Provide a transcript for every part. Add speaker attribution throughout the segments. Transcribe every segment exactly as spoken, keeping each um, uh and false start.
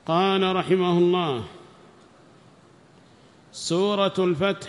Speaker 1: قال رحمه الله: سورة الفتح.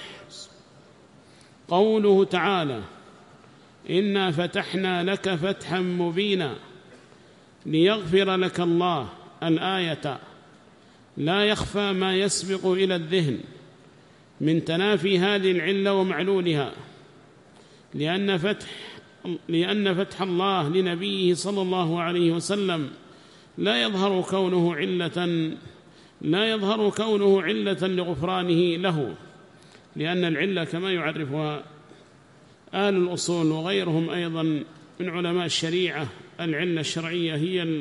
Speaker 1: قوله تعالى: إنا فتحنا لك فتحا مبينا ليغفر لك الله. الآية لا يخفى ما يسبق إلى الذهن من تنافي هذه العلة ومعلولها، لأن فتح, لأن فتح الله لنبيه صلى الله عليه وسلم لا يظهر كونه علة لا يظهر كونه علة لغفرانه له، لأن العلة كما يعرفها أهل الأصول وغيرهم أيضا من علماء الشريعة، العلة الشرعية هي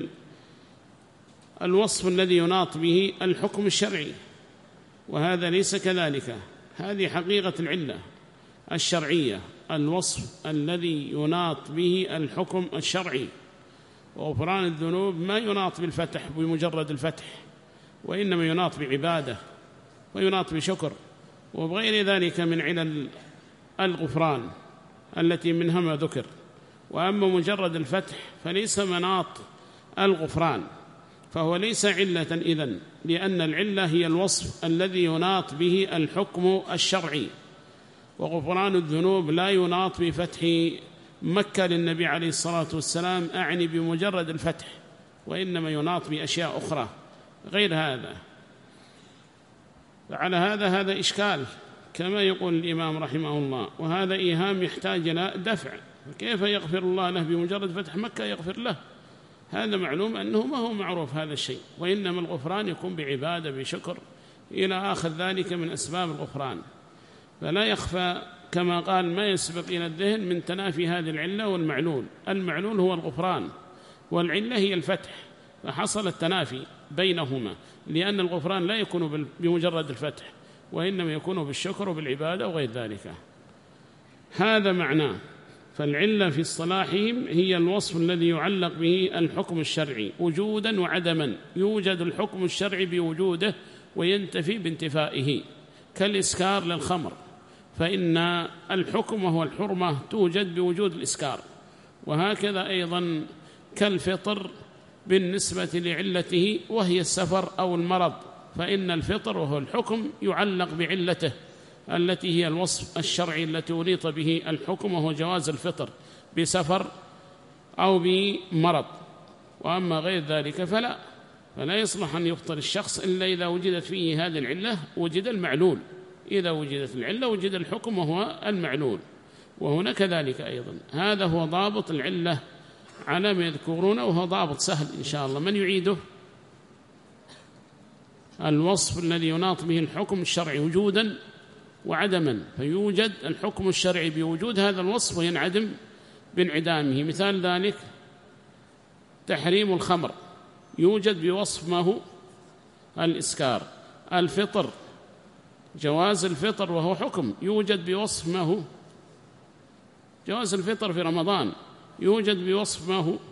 Speaker 1: الوصف الذي يناط به الحكم الشرعي، وهذا ليس كذلك. هذه حقيقة العلة الشرعية، الوصف الذي يناط به الحكم الشرعي. وغفران الذنوب ما يناط بالفتح بمجرد الفتح، وإنما يناط بعبادة ويناط بشكر وبغير ذلك من علل الغفران التي منها ما ذكر. وأما مجرد الفتح فليس مناط الغفران، فهو ليس علة إذن، لأن العلة هي الوصف الذي يناط به الحكم الشرعي. وغفران الذنوب لا يناط بفتح مكة للنبي عليه الصلاة والسلام أعني بمجرد الفتح، وإنما يناط بأشياء أخرى غير هذا. فعلى هذا هذا إشكال كما يقول الإمام رحمه الله، وهذا إيهام يحتاج إلى دفع. كيف يغفر الله له بمجرد فتح مكة؟ يغفر له، هذا معلوم أنه ما هو معروف هذا الشيء، وإنما الغفران يكون بعبادة بشكر إلى آخر ذلك من أسباب الغفران. فلا يخفى كما قال ما يسبق إلى الذهن من تنافي هذه العلة والمعلول. المعلول هو الغفران والعلة هي الفتح، فحصل التنافي بينهما، لأن الغفران لا يكون بمجرد الفتح، وإنما يكون بالشكر وبالعبادة وغير ذلك. هذا معناه. فالعلة في اصطلاحهم هي الوصف الذي يعلق به الحكم الشرعي وجودا وعدما. يوجد الحكم الشرعي بوجوده وينتفي بانتفائه، كالإسكار للخمر، فإن الحكم وهو الحرمة توجد بوجود الإسكار. وهكذا أيضا كالفطر بالنسبة لعلته وهي السفر أو المرض، فإن الفطر وهو الحكم يعلق بعلته التي هي الوصف الشرعي التي أريط به الحكم، وهو جواز الفطر بسفر أو بمرض. وأما غير ذلك فلا فلا يصلح أن يفطر الشخص إلا إذا وجدت فيه هذه العلة، وجد المعلول. إذا وجدت العلة وجد الحكم وهو المعلول. وهنا كذلك أيضا. هذا هو ضابط العلة على ما يذكرون، وهو ضابط سهل إن شاء الله. من يعيده؟ الوصف الذي يناط به الحكم الشرعي وجودا وعدما، فيوجد الحكم الشرعي بوجود هذا الوصف وينعدم بانعدامه. مثال ذلك تحريم الخمر، يوجد بوصف ما هو الإسكار. الفطر، جواز الفطر وهو حكم، يوجد بوصف ما هو جواز الفطر في رمضان، يوجد بوصف ما هو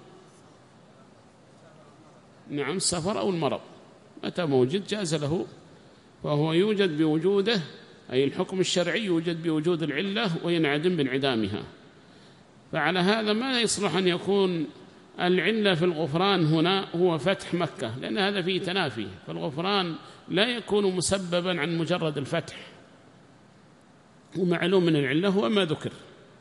Speaker 1: نعم السفر أو المرض، متى موجود جاز له، فهو يوجد بوجوده، أي الحكم الشرعي يوجد بوجود العلة وينعدم بانعدامها. فعلى هذا ما يصلح أن يكون العلة في الغفران هنا هو فتح مكة، لأن هذا فيه تنافي، فالغفران لا يكون مسببا عن مجرد الفتح، ومعلوم من العلة هو ما ذكر.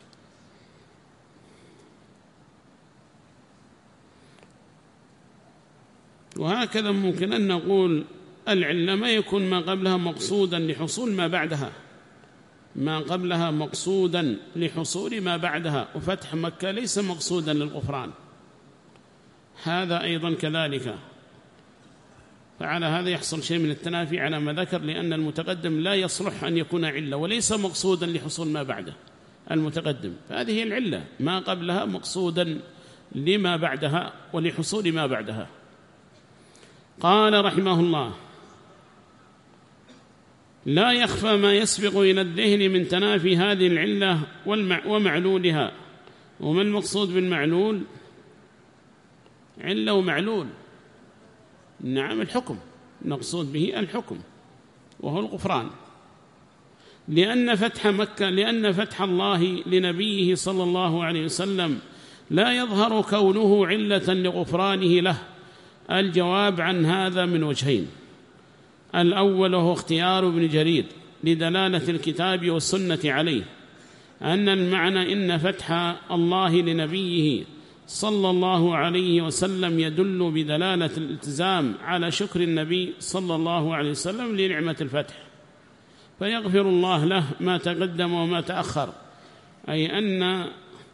Speaker 1: وهكذا ممكن أن نقول العلة ما يكون ما قبلها مقصودا لحصول ما بعدها، ما قبلها مقصودا لحصول ما بعدها، وفتح مكة ليس مقصودا للغفران، هذا أيضا كذلك. فعلى هذا يحصل شيء من التنافي على ما ذكر، لأن المتقدم لا يصلح أن يكون علة وليس مقصودا لحصول ما بعده المتقدم، فهذه هي العلة، ما قبلها مقصودا لما بعدها ولحصول ما بعدها. قال رحمه الله: لا يخفى ما يسبق إلى الذهن من تنافي هذه العلة ومعلولها. وما المقصود بالمعلول؟ علة ومعلول، نعم الحكم، نقصد به الحكم وهو الغفران. لأن فتح مكة لأن فتح الله لنبيه صلى الله عليه وسلم لا يظهر كونه علة لغفرانه له، الجواب عن هذا من وجهين. الأول هو اختيار ابن جرير لدلالة الكتاب والسنة عليه أن المعنى إن فتح الله لنبيه صلى الله عليه وسلم يدل بدلالة الالتزام على شكر النبي صلى الله عليه وسلم لنعمة الفتح، فيغفر الله له ما تقدم وما تأخر، أي أن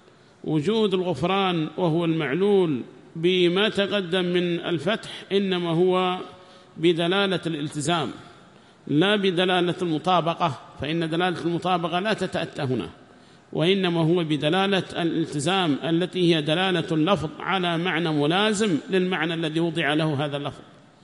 Speaker 1: وجود الغفران وهو المعلول بما تقدم من الفتح إنما هو بدلالة الالتزام لا بدلالة المطابقة، فإن دلالة المطابقة لا تتأتى هنا، وإنما هو بدلالة الالتزام التي هي دلالة اللفظ على معنى ملازم للمعنى الذي وضع له هذا اللفظ.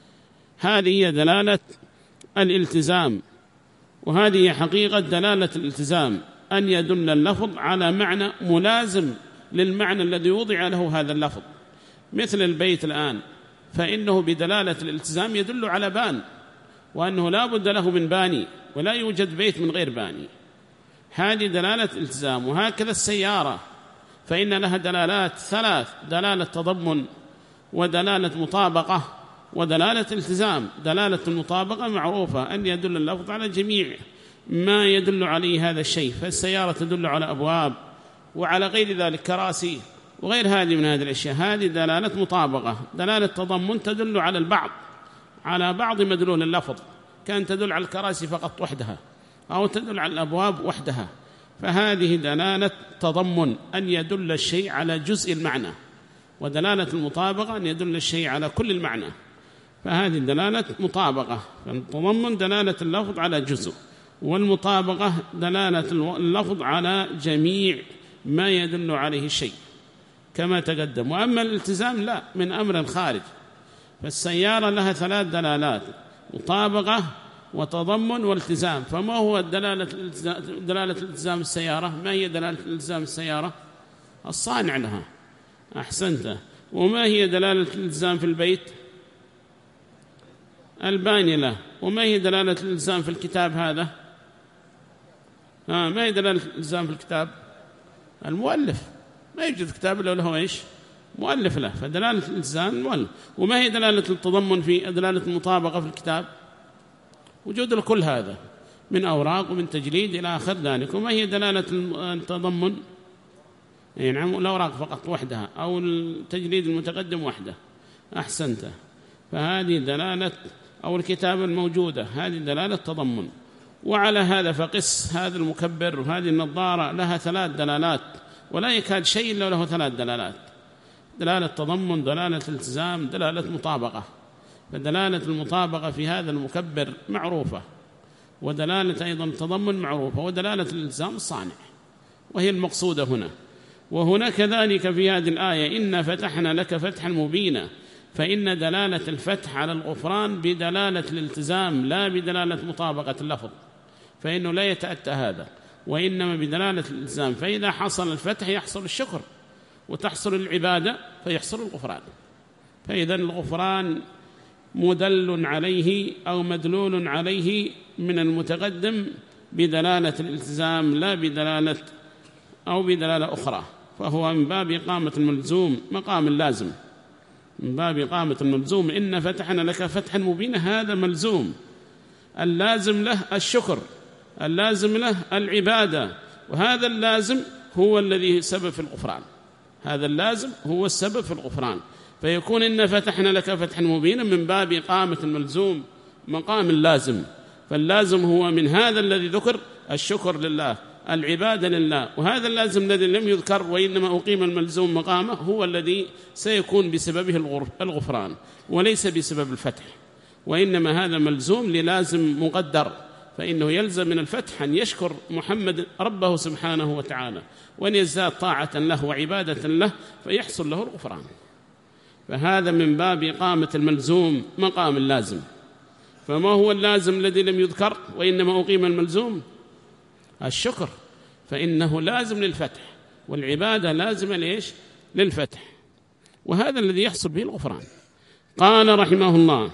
Speaker 1: هذه هي دلالة الالتزام، وهذه هي حقيقة دلالة الالتزام، أن يدل اللفظ على معنى ملازم للمعنى الذي وضع له هذا اللفظ. مثل البيت الآن فإنه بدلالة الالتزام يدل على بان، وأنه لا بد له من باني، ولا يوجد بيت من غير باني، هذه دلالة التزام. وهكذا السيارة فإن لها دلالات ثلاث: دلالة تضمن، ودلالة مطابقة، ودلالة التزام. دلالة المطابقة معروفة أن يدل اللفظ على جميع ما يدل عليه هذا الشيء، فالسيارة تدل على أبواب وعلى غير ذلك كراسي وغير هذه من هذه الأشياء، هذه دلالة مطابقة. دلالة تضمن تدل على البعض، على بعض مدلول اللفظ، كان تدل على الكراسي فقط وحدها أو تدل على الأبواب وحدها، فهذه دلالة تضمن أن يدل الشيء على جزء المعنى، ودلالة المطابقة أن يدل الشيء على كل المعنى، فهذه دلالة مطابقة. فالتضمن دلالة اللفظ على جزء، والمطابقة دلالة اللفظ على جميع ما يدل عليه الشيء كما تقدم. وأما الالتزام لا، من أمر خارج. فالسيارة لها ثلاث دلالات: مطابقة وتضمن والتزام. فما هو دلالة دلالة الالتزام السيارة؟ ما هي دلالة الالتزام السيارة؟ الصانع لها. أحسنت. وما هي دلالة الالتزام في البيت؟ الباني له. وما هي دلالة الالتزام في الكتاب هذا؟ آه ما هي دلالة الالتزام في الكتاب؟ المؤلف. ما يوجد كتاب إلا له إيش؟ مؤلف له، فدلالة الالتزام المؤلف. وما هي دلالة التضمن في دلالة المطابقة في الكتاب؟ وجود الكل هذا من أوراق ومن تجليد إلى آخر ذلك. وما هي دلالة التضمن؟ يعني الأوراق فقط وحدها أو التجليد المتقدم وحده. أحسنت. فهذه دلالة أو الكتاب الموجودة، هذه دلالة تضمن. وعلى هذا فقس هذا المكبر وهذه النظارة لها ثلاث دلالات، ولا يكاد شيء إلا له ثلاث دلالات: دلالة تضمن، دلالة التزام، دلالة مطابقة. فدلالة المطابقة في هذا المكبر معروفة، ودلالة أيضا التضمن معروفة، ودلالة الالتزام الصانع، وهي المقصودة هنا. وهنا كذلك في هذه الآية: إن فتحنا لك فتحا مبينا، فإن دلالة الفتح على الغفران بدلالة الالتزام لا بدلالة مطابقة اللفظ، فإنه لا يتأتى هذا، وإنما بدلالة الالتزام. فإذا حصل الفتح يحصل الشكر، وتحصل العبادة فيحصل الغفران. فإذا الغفران مدل عليه أو مدلول عليه من المتقدم بدلالة الالتزام لا بدلالة أو بدلالة أخرى، فهو من باب إقامة الملزوم مقام اللازم، من باب إقامة الملزوم. إن فتحنا لك فتحا مبينا، هذا ملزوم، اللازم له الشكر، اللازم له العبادة، وهذا اللازم هو الذي سبب في الغفران، هذا اللازم هو السبب في الغفران. فيكون إن فتحنا لك فتحا مبينا من باب إقامة الملزوم مقام اللازم، فاللازم هو من هذا الذي ذكر الشكر لله، العبادة لله، وهذا اللازم الذي لم يذكر وإنما أقيم الملزوم مقامه هو الذي سيكون بسببه الغفران، وليس بسبب الفتح، وإنما هذا ملزوم للازم مقدر، فإنه يلزم من الفتح أن يشكر محمد ربه سبحانه وتعالى، وأن يزداد طاعة له وعبادة له فيحصل له الغفران. فهذا من باب إقامة الملزوم مقام اللازم. فما هو اللازم الذي لم يذكر وإنما أقيم الملزوم؟ الشكر، فإنه لازم للفتح، والعبادة لازمة ليش؟ للفتح، وهذا الذي يحصل به الغفران. قال رحمه الله: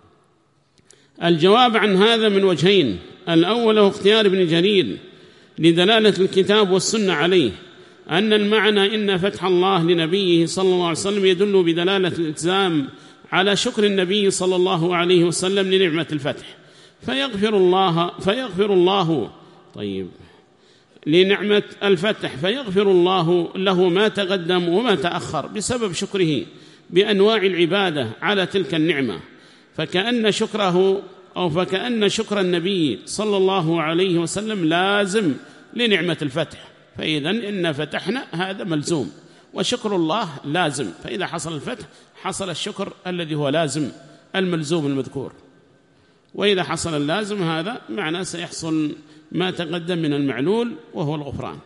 Speaker 1: الجواب عن هذا من وجهين. الأول هو اختيار ابن جرير لدلالة الكتاب والسنة عليه أن المعنى إن فتح الله لنبيه صلى الله عليه وسلم يدل بدلالة الالتزام على شكر النبي صلى الله عليه وسلم لنعمة الفتح فيغفر الله فيغفر الله طيب لنعمة الفتح فيغفر الله له ما تقدم وما تأخر بسبب شكره بأنواع العبادة على تلك النعمة، فكأن شكره أو فكأن شكر النبي صلى الله عليه وسلم لازم لنعمة الفتح، فإذا إن فتحنا هذا ملزوم، وشكر الله لازم، فإذا حصل الفتح حصل الشكر الذي هو لازم الملزوم المذكور، وإذا حصل اللازم هذا معناه سيحصل ما تقدم من المعلول وهو الغفران.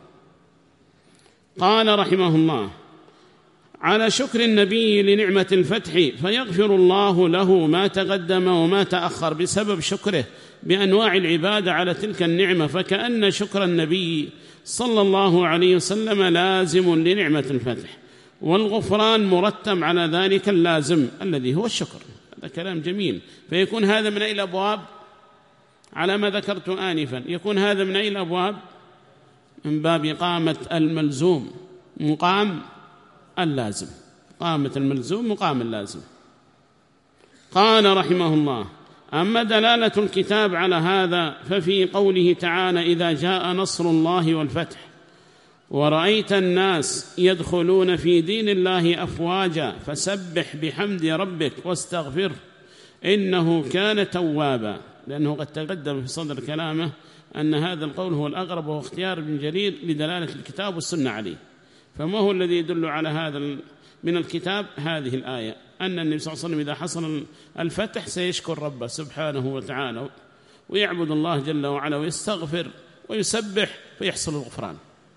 Speaker 1: قال رحمه الله: على شكر النبي لنعمة الفتح فيغفر الله له ما تقدم وما تأخر بسبب شكره بأنواع العبادة على تلك النعمة، فكأن شكر النبي صلى الله عليه وسلم لازم لنعمة الفتح، والغفران مرتب على ذلك اللازم الذي هو الشكر. هذا كلام جميل. فيكون هذا من أي الأبواب؟ على ما ذكرت آنفا، يكون هذا من أي الأبواب؟ من باب إقامة الملزوم مقام اللازم، قامة الملزوم مقام اللازم. قال رحمه الله: أما دلالة الكتاب على هذا ففي قوله تعالى: إذا جاء نصر الله والفتح ورأيت الناس يدخلون في دين الله أفواجا فسبح بحمد ربك واستغفره إنه كان توابا. لأنه قد تقدم في صدر كلامه أن هذا القول هو الأقرب وهو اختيار ابن جرير لدلالة الكتاب والسنة عليه. فما هو الذي يدل على هذا من الكتاب؟ هذه الآية، أن النبي صلى الله عليه وسلم إذا حصل الفتح سيشكر ربه سبحانه وتعالى ويعبد الله جل وعلا ويستغفر ويسبح فيحصل الغفران.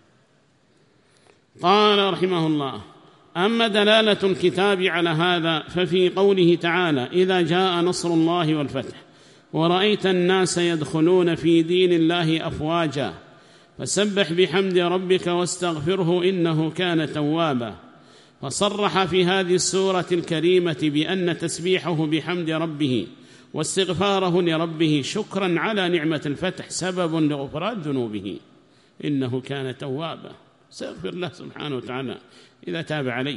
Speaker 1: قال رحمه الله: أما دلالة الكتاب على هذا ففي قوله تعالى: إذا جاء نصر الله والفتح ورأيت الناس يدخلون في دين الله أفواجا فسبح بحمد ربك واستغفره إنه كان توابا. فصرح في هذه السورة الكريمة بأن تسبيحه بحمد ربه واستغفاره لربه شكرا على نعمة الفتح سبب لغفران ذنوبه، إنه كان توابا، سيغفر له سبحانه وتعالى إذا تاب عليه.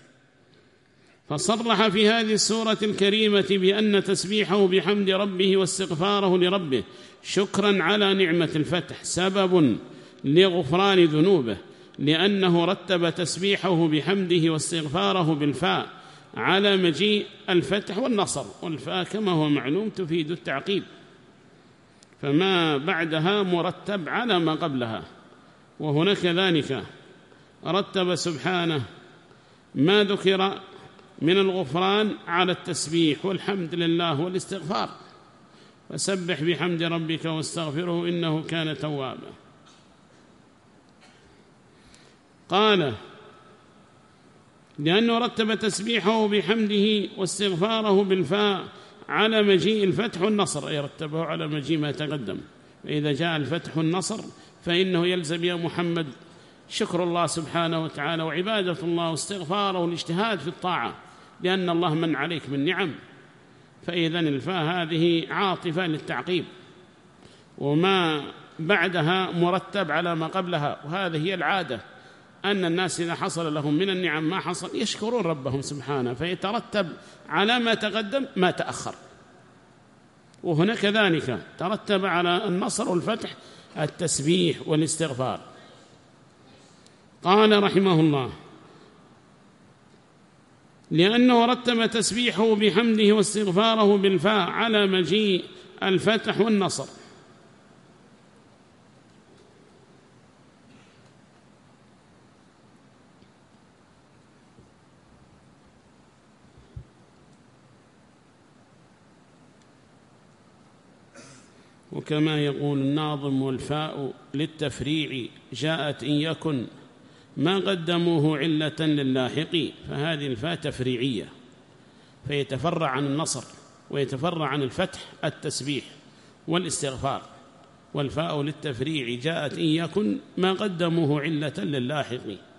Speaker 1: فصرح في هذه السورة الكريمة بأن تسبيحه بحمد ربه واستغفاره لربه شكرا على نعمة الفتح سبب لغفران ذنوبه، لأنه رتب تسبيحه بحمده واستغفاره بالفاء على مجيء الفتح والنصر، والفاء كما هو معلوم تفيد التعقيب، فما بعدها مرتب على ما قبلها. وهنا كذلك رتب سبحانه ما ذكر من الغفران على التسبيح والحمد لله والاستغفار، فسبح بحمد ربك واستغفره إنه كان توابا. قال: لأنه رتب تسبيحه بحمده واستغفاره بالفاء على مجيء الفتح والنصر، أي رتبه على مجيء ما تقدم. فإذا جاء الفتح والنصر فإنه يلزم يا محمد شكر الله سبحانه وتعالى وعبادة الله واستغفاره والاجتهاد في الطاعة، لأن الله من عليك من نعم. فإذا الفاء هذه عاطفة للتعقيب، وما بعدها مرتب على ما قبلها، وهذه هي العادة أن الناس إذا حصل لهم من النعم ما حصل يشكرون ربهم سبحانه، فيترتب على ما تقدم ما تأخر. وهنا كذلك ترتب على النصر والفتح التسبيح والاستغفار. قال رحمه الله: لأنه رتب تسبيحه بحمده واستغفاره بالفاء على مجيء الفتح والنصر. وكما يقول الناظم: والفاء للتفريع جاءت إن يكن ما قدموه علة للاحق. فهذه الفاء تفريعية، فيتفرع عن النصر ويتفرع عن الفتح التسبيح والاستغفار. والفاء للتفريع جاءت إن يكن ما قدموه علة للاحق،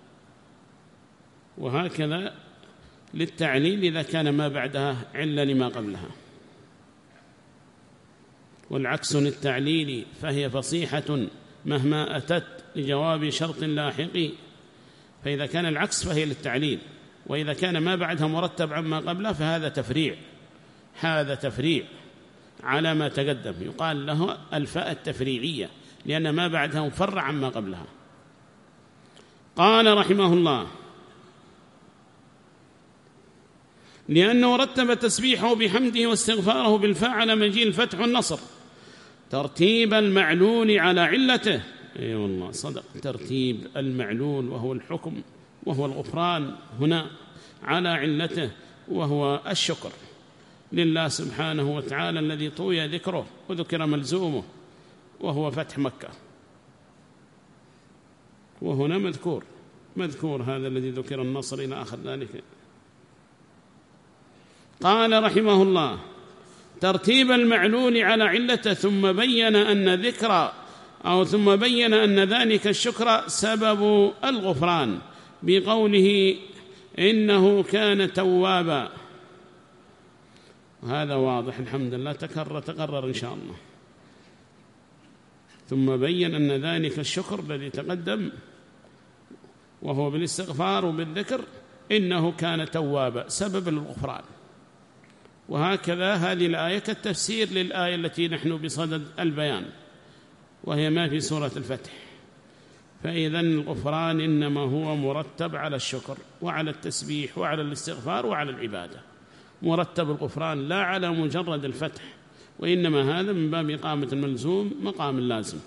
Speaker 1: وهكذا للتعليل إذا كان ما بعدها علة لما قبلها. والعكس للتعليل فهي فصيحة مهما أتت لجواب شرط لاحق. فإذا كان العكس فهي للتعليل، وإذا كان ما بعدها مرتب عما قبله فهذا تفريع، هذا تفريع على ما تقدم، يقال له الفاء التفريعية لأن ما بعدها مفرع عما قبلها. قال رحمه الله: لأنه رتب تسبيحه بحمده واستغفاره بالفاء على مجيء الفتح والنصر ترتيب المعلول على علته. اي والله صدق، ترتيب المعلول وهو الحكم وهو الغفران هنا على علته وهو الشكر لله سبحانه وتعالى الذي طوي ذكره وذكر ملزومه وهو فتح مكة، وهنا مذكور مذكور هذا الذي ذكر النصر إلى آخر ذلك. قال رحمه الله: ترتيب المعلول على علته، ثم بين أن ذكر أو ثم بين أن ذلك الشكر سبب الغفران بقوله إنه كان توابا. هذا واضح الحمد لله، تكرر تقرر إن شاء الله. ثم بين أن ذلك الشكر الذي تقدم وهو بالاستغفار وبالذكر إنه كان توابا سبب الغفران. وهكذا هذه الآية كالتفسير للآية التي نحن بصدد البيان وهي ما في سورة الفتح. فإذا الغفران إنما هو مرتب على الشكر وعلى التسبيح وعلى الاستغفار وعلى العبادة، مرتب الغفران لا على مجرد الفتح، وإنما هذا من باب إقامة الملزوم مقام اللازم.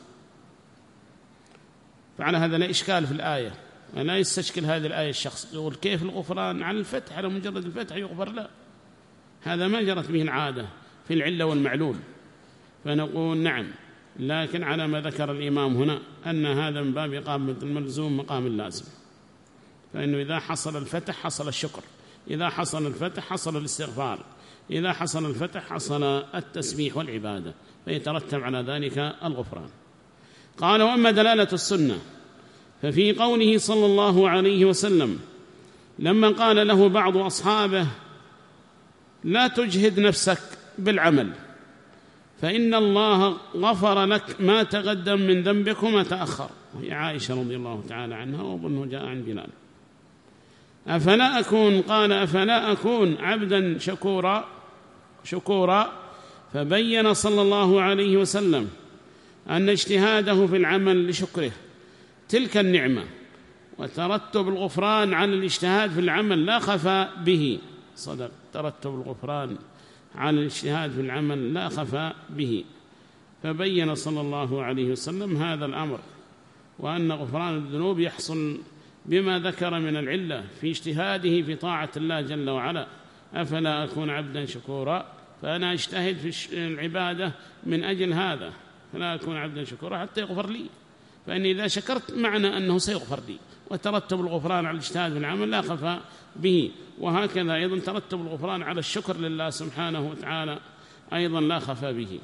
Speaker 1: فعلى هذا لا إشكال في الآية، ولا يستشكل هذه الآية الشخص يقول كيف الغفران على الفتح، على مجرد الفتح يغفر؟ لا، هذا ما جرت به العادة في العلة والمعلول. فنقول نعم، لكن على ما ذكر الإمام هنا أن هذا من باب إقامة الملزوم مقام اللازم، فإنه إذا حصل الفتح حصل الشكر، إذا حصل الفتح حصل الاستغفار، إذا حصل الفتح حصل التسبيح والعبادة، فيترتب على ذلك الغفران. قال: وأما دلالة السنة ففي قوله صلى الله عليه وسلم لما قال له بعض أصحابه: لا تجهد نفسك بالعمل فإن الله غفر لك ما تقدم من ذنبك وما تأخر، وهي عائشة رضي الله تعالى عنها، وظنه جاء عن بلال. أفلا أكون قال أفلا أكون عبدا شكورا شكورا فبين صلى الله عليه وسلم أن اجتهاده في العمل لشكره تلك النعمة، وترتب الغفران على الاجتهاد في العمل لا خفى به. صدق، ترتب الغفران على الاجتهاد في العمل لا خفى به. فبين صلى الله عليه وسلم هذا الأمر، وأن غفران الذنوب يحصل بما ذكر من العلة في اجتهاده في طاعة الله جل وعلا. أفلا أكون عبدا شكورا، فأنا أجتهد في العبادة من أجل هذا، فلا أكون عبدا شكورا حتى يغفر لي، فإني إذا شكرت معنى أنه سيغفر لي. وترتب الغفران على الاجتهاد في العمل لا خفى به، وهكذا أيضا ترتب الغفران على الشكر لله سبحانه وتعالى أيضا لا خفى به.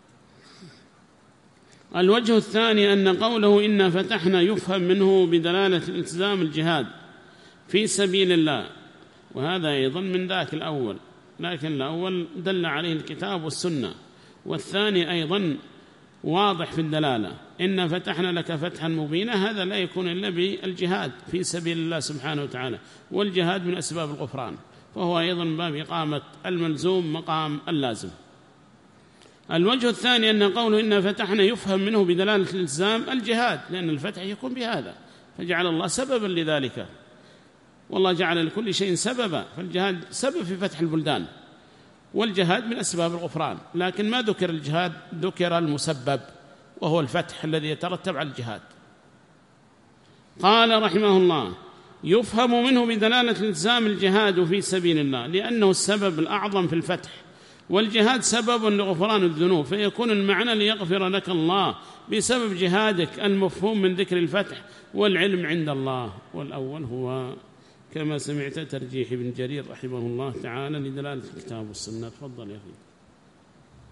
Speaker 1: الوجه الثاني أن قوله إنا فتحنا يفهم منه بدلالة الالتزام الجهاد في سبيل الله، وهذا أيضا من ذاك الأول، لكن الأول دل عليه الكتاب والسنة، والثاني أيضا واضح في الدلالة. إن فتحنا لك فتحا مبينا، هذا لا يكون إلا بالجهاد في سبيل الله سبحانه وتعالى، والجهاد من أسباب الغفران، فهو أيضا من باب إقامة الملزوم مقام اللازم. الوجه الثاني أن قوله إن فتحنا يفهم منه بدلالة الالتزام الجهاد، لأن الفتح يكون بهذا، فجعل الله سببا لذلك، والله جعل لكل شيء سببا، فالجهاد سبب في فتح البلدان، والجهاد من أسباب الغفران، لكن ما ذكر الجهاد، ذكر المسبب وهو الفتح الذي يترتب على الجهاد. قال رحمه الله: يفهم منه بدلالة الالتزام الجهاد في سبيل الله، لأنه السبب الأعظم في الفتح، والجهاد سبب لغفران الذنوب، فيكون المعنى ليغفر لك الله بسبب جهادك المفهوم من ذكر الفتح والعلم عند الله. والأول هو كما سمعت ترجيح ابن جرير رحمه الله تعالى لدلالة الكتاب والسنة. تفضل يا أخي.